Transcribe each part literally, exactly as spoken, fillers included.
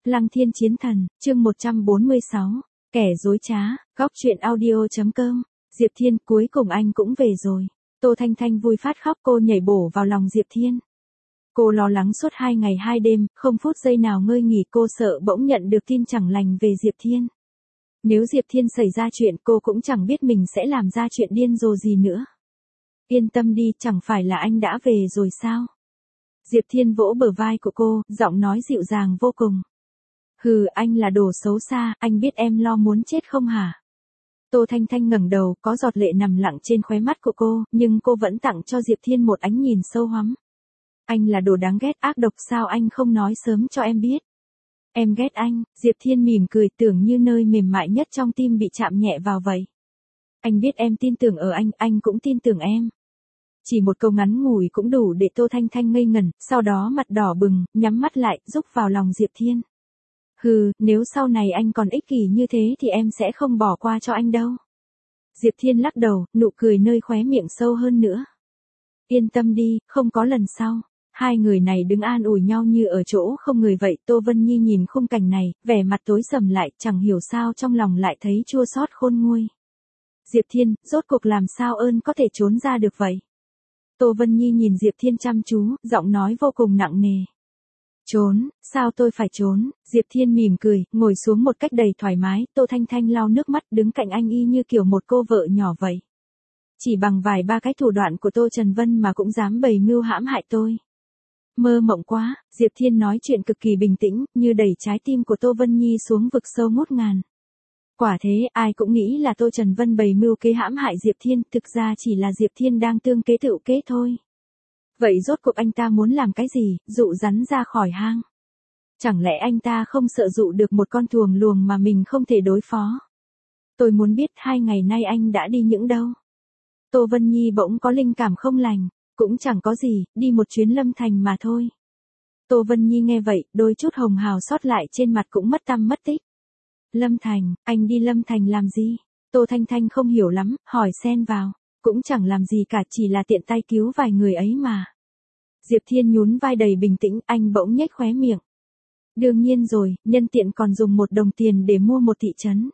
Lăng Thiên Chiến Thần, chương một trăm bốn mươi sáu, kẻ dối trá, góc truyện audio.com, Diệp Thiên, cuối cùng anh cũng về rồi. Tô Thanh Thanh vui phát khóc, cô nhảy bổ vào lòng Diệp Thiên. Cô lo lắng suốt hai ngày hai đêm, không phút giây nào ngơi nghỉ, cô sợ bỗng nhận được tin chẳng lành về Diệp Thiên. Nếu Diệp Thiên xảy ra chuyện, cô cũng chẳng biết mình sẽ làm ra chuyện điên rồ gì nữa. Yên tâm đi, chẳng phải là anh đã về rồi sao? Diệp Thiên vỗ bờ vai của cô, giọng nói dịu dàng vô cùng. Hừ, anh là đồ xấu xa, anh biết em lo muốn chết không hả? Tô Thanh Thanh ngẩng đầu, có giọt lệ nằm lặng trên khóe mắt của cô, nhưng cô vẫn tặng cho Diệp Thiên một ánh nhìn sâu hoắm. Anh là đồ đáng ghét, ác độc, sao anh không nói sớm cho em biết? Em ghét anh. Diệp Thiên mỉm cười, tưởng như nơi mềm mại nhất trong tim bị chạm nhẹ vào vậy. Anh biết em tin tưởng ở anh, anh cũng tin tưởng em. Chỉ một câu ngắn ngủi cũng đủ để Tô Thanh Thanh ngây ngẩn, sau đó mặt đỏ bừng, nhắm mắt lại, rúc vào lòng Diệp Thiên. Hừ, nếu sau này anh còn ích kỷ như thế thì em sẽ không bỏ qua cho anh đâu. Diệp Thiên lắc đầu, nụ cười nơi khóe miệng sâu hơn nữa. Yên tâm đi, không có lần sau. Hai người này đứng an ủi nhau như ở chỗ không người vậy. Tô Vân Nhi nhìn khung cảnh này, vẻ mặt tối sầm lại, chẳng hiểu sao trong lòng lại thấy chua xót khôn nguôi. Diệp Thiên, rốt cuộc làm sao ơn có thể trốn ra được vậy? Tô Vân Nhi nhìn Diệp Thiên chăm chú, giọng nói vô cùng nặng nề. Trốn, sao tôi phải trốn? Diệp Thiên mỉm cười, ngồi xuống một cách đầy thoải mái. Tô Thanh Thanh lau nước mắt, đứng cạnh anh y như kiểu một cô vợ nhỏ vậy. Chỉ bằng vài ba cái thủ đoạn của Tô Trần Vân mà cũng dám bày mưu hãm hại tôi. Mơ mộng quá. Diệp Thiên nói chuyện cực kỳ bình tĩnh, như đẩy trái tim của Tô Vân Nhi xuống vực sâu ngút ngàn. Quả thế, ai cũng nghĩ là Tô Trần Vân bày mưu kế hãm hại Diệp Thiên, thực ra chỉ là Diệp Thiên đang tương kế tựu kế thôi. Vậy rốt cuộc anh ta muốn làm cái gì, dụ rắn ra khỏi hang? Chẳng lẽ anh ta không sợ dụ được một con thuồng luồng mà mình không thể đối phó? Tôi muốn biết hai ngày nay anh đã đi những đâu? Tô Vân Nhi bỗng có linh cảm không lành, cũng chẳng có gì, đi một chuyến Lâm Thành mà thôi. Tô Vân Nhi nghe vậy, đôi chút hồng hào sót lại trên mặt cũng mất tăm mất tích. Lâm Thành, anh đi Lâm Thành làm gì? Tô Thanh Thanh không hiểu lắm, hỏi xen vào. Cũng chẳng làm gì cả, chỉ là tiện tay cứu vài người ấy mà. Diệp Thiên nhún vai đầy bình tĩnh, anh bỗng nhếch khóe miệng. Đương nhiên rồi, nhân tiện còn dùng một đồng tiền để mua một thị trấn.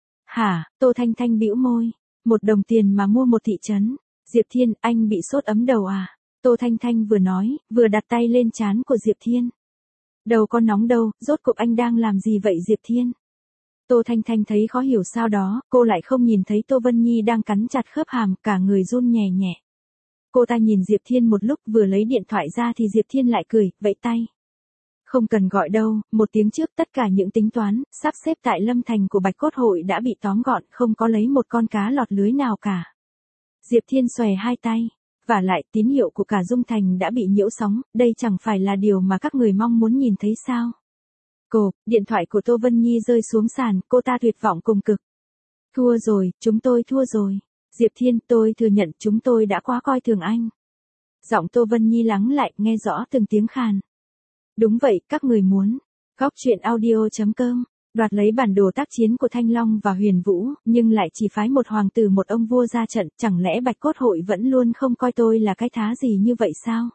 Hả? Tô Thanh Thanh bĩu môi. Một đồng tiền mà mua một thị trấn. Diệp Thiên, anh bị sốt ấm đầu à? Tô Thanh Thanh vừa nói, vừa đặt tay lên trán của Diệp Thiên. Đầu con nóng đâu, rốt cuộc anh đang làm gì vậy Diệp Thiên? Tô Thanh Thanh thấy khó hiểu sao đó, cô lại không nhìn thấy Tô Vân Nhi đang cắn chặt khớp hàm, cả người run nhẹ nhẹ. Cô ta nhìn Diệp Thiên một lúc, vừa lấy điện thoại ra thì Diệp Thiên lại cười, vẫy tay. Không cần gọi đâu, một tiếng trước tất cả những tính toán, sắp xếp tại Lâm Thành của Bạch Cốt Hội đã bị tóm gọn, không có lấy một con cá lọt lưới nào cả. Diệp Thiên xòe hai tay. Và lại, tín hiệu của cả Dung Thành đã bị nhiễu sóng, đây chẳng phải là điều mà các người mong muốn nhìn thấy sao? Cô, điện thoại của Tô Vân Nhi rơi xuống sàn, cô ta tuyệt vọng cùng cực. Thua rồi, chúng tôi thua rồi. Diệp Thiên, tôi thừa nhận chúng tôi đã quá coi thường anh. Giọng Tô Vân Nhi lắng lại, nghe rõ từng tiếng khàn. Đúng vậy, các người muốn. Góc truyện audio.com, đoạt lấy bản đồ tác chiến của Thanh Long và Huyền Vũ, nhưng lại chỉ phái một hoàng tử một ông vua ra trận, chẳng lẽ Bạch Cốt Hội vẫn luôn không coi tôi là cái thá gì như vậy sao?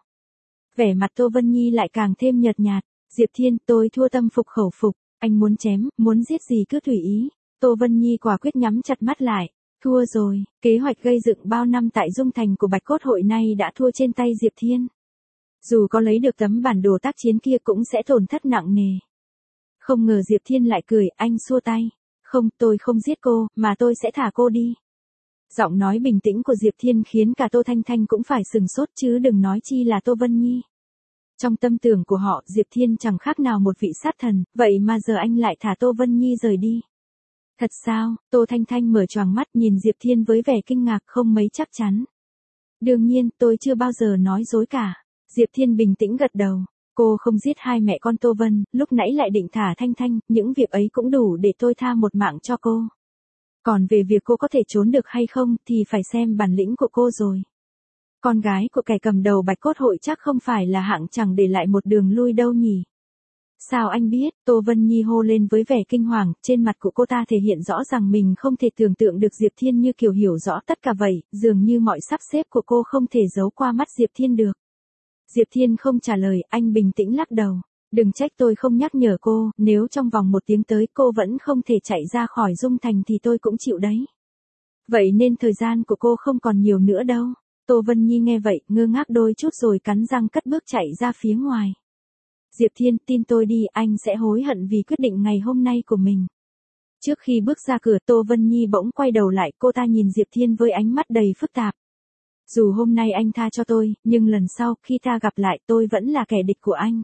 Vẻ mặt Tô Vân Nhi lại càng thêm nhợt nhạt. Diệp Thiên, tôi thua tâm phục khẩu phục, anh muốn chém, muốn giết gì cứ tùy ý. Tô Vân Nhi quả quyết nhắm chặt mắt lại. Thua rồi, kế hoạch gây dựng bao năm tại Dung Thành của Bạch Cốt Hội nay đã thua trên tay Diệp Thiên. Dù có lấy được tấm bản đồ tác chiến kia cũng sẽ tổn thất nặng nề. Không ngờ Diệp Thiên lại cười, anh xua tay. Không, tôi không giết cô, mà tôi sẽ thả cô đi. Giọng nói bình tĩnh của Diệp Thiên khiến cả Tô Thanh Thanh cũng phải sừng sốt chứ đừng nói chi là Tô Vân Nhi. Trong tâm tưởng của họ, Diệp Thiên chẳng khác nào một vị sát thần, vậy mà giờ anh lại thả Tô Vân Nhi rời đi. Thật sao? Tô Thanh Thanh mở choàng mắt nhìn Diệp Thiên với vẻ kinh ngạc không mấy chắc chắn. Đương nhiên, tôi chưa bao giờ nói dối cả. Diệp Thiên bình tĩnh gật đầu. Cô không giết hai mẹ con Tô Vân, lúc nãy lại định thả Thanh Thanh, những việc ấy cũng đủ để tôi tha một mạng cho cô. Còn về việc cô có thể trốn được hay không thì phải xem bản lĩnh của cô rồi. Con gái của kẻ cầm đầu Bạch Cốt Hội chắc không phải là hạng chẳng để lại một đường lui đâu nhỉ? Sao anh biết? Tô Vân Nhi hô lên với vẻ kinh hoàng, trên mặt của cô ta thể hiện rõ rằng mình không thể tưởng tượng được Diệp Thiên như kiểu hiểu rõ tất cả vậy, dường như mọi sắp xếp của cô không thể giấu qua mắt Diệp Thiên được. Diệp Thiên không trả lời, anh bình tĩnh lắc đầu. Đừng trách tôi không nhắc nhở cô, nếu trong vòng một tiếng tới cô vẫn không thể chạy ra khỏi Dung Thành thì tôi cũng chịu đấy. Vậy nên thời gian của cô không còn nhiều nữa đâu. Tô Vân Nhi nghe vậy, ngơ ngác đôi chút rồi cắn răng cất bước chạy ra phía ngoài. Diệp Thiên, tin tôi đi, anh sẽ hối hận vì quyết định ngày hôm nay của mình. Trước khi bước ra cửa, Tô Vân Nhi bỗng quay đầu lại, cô ta nhìn Diệp Thiên với ánh mắt đầy phức tạp. Dù hôm nay anh tha cho tôi, nhưng lần sau, khi ta gặp lại, tôi vẫn là kẻ địch của anh.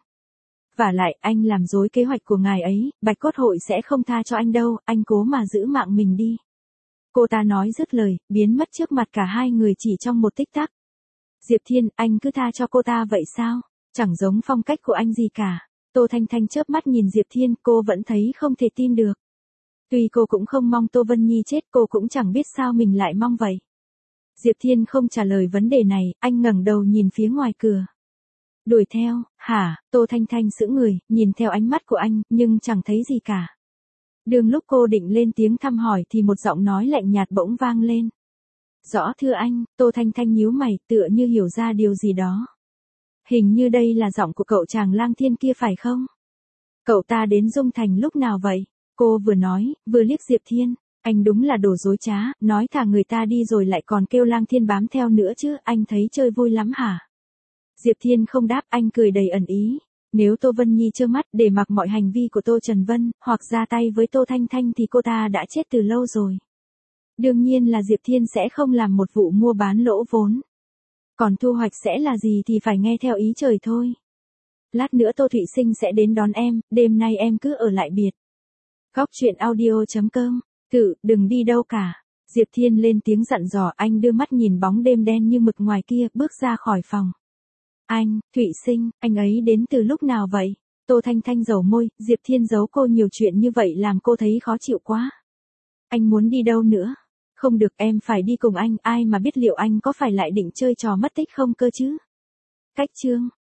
Vả lại, anh làm rối kế hoạch của ngài ấy, Bạch Cốt Hội sẽ không tha cho anh đâu, anh cố mà giữ mạng mình đi. Cô ta nói dứt lời, biến mất trước mặt cả hai người chỉ trong một tích tắc. Diệp Thiên, anh cứ tha cho cô ta vậy sao? Chẳng giống phong cách của anh gì cả. Tô Thanh Thanh chớp mắt nhìn Diệp Thiên, cô vẫn thấy không thể tin được. Tuy cô cũng không mong Tô Vân Nhi chết, cô cũng chẳng biết sao mình lại mong vậy. Diệp Thiên không trả lời vấn đề này, anh ngẩng đầu nhìn phía ngoài cửa. Đuổi theo, hả? Tô Thanh Thanh sững người, nhìn theo ánh mắt của anh, nhưng chẳng thấy gì cả. Đường lúc cô định lên tiếng thăm hỏi thì một giọng nói lạnh nhạt bỗng vang lên. Rõ thưa anh, Tô Thanh Thanh nhíu mày, tựa như hiểu ra điều gì đó. Hình như đây là giọng của cậu chàng Lang Thiên kia phải không? Cậu ta đến Dung Thành lúc nào vậy? Cô vừa nói, vừa liếc Diệp Thiên. Anh đúng là đồ dối trá, nói thả người ta đi rồi lại còn kêu Lang Thiên bám theo nữa chứ, anh thấy chơi vui lắm hả? Diệp Thiên không đáp, anh cười đầy ẩn ý. Nếu Tô Vân Nhi trơ mắt để mặc mọi hành vi của Tô Trần Vân, hoặc ra tay với Tô Thanh Thanh thì cô ta đã chết từ lâu rồi. Đương nhiên là Diệp Thiên sẽ không làm một vụ mua bán lỗ vốn. Còn thu hoạch sẽ là gì thì phải nghe theo ý trời thôi. Lát nữa Tô Thụy Sinh sẽ đến đón em, đêm nay em cứ ở lại biệt. Góc truyện audio chấm com, tự, đừng đi đâu cả. Diệp Thiên lên tiếng dặn dò, anh đưa mắt nhìn bóng đêm đen như mực ngoài kia, bước ra khỏi phòng. Anh, Thụy Sinh, anh ấy đến từ lúc nào vậy? Tô Thanh Thanh dầu môi, Diệp Thiên giấu cô nhiều chuyện như vậy làm cô thấy khó chịu quá. Anh muốn đi đâu nữa? Không được, em phải đi cùng anh, ai mà biết liệu anh có phải lại định chơi trò mất tích không cơ chứ? Cách chương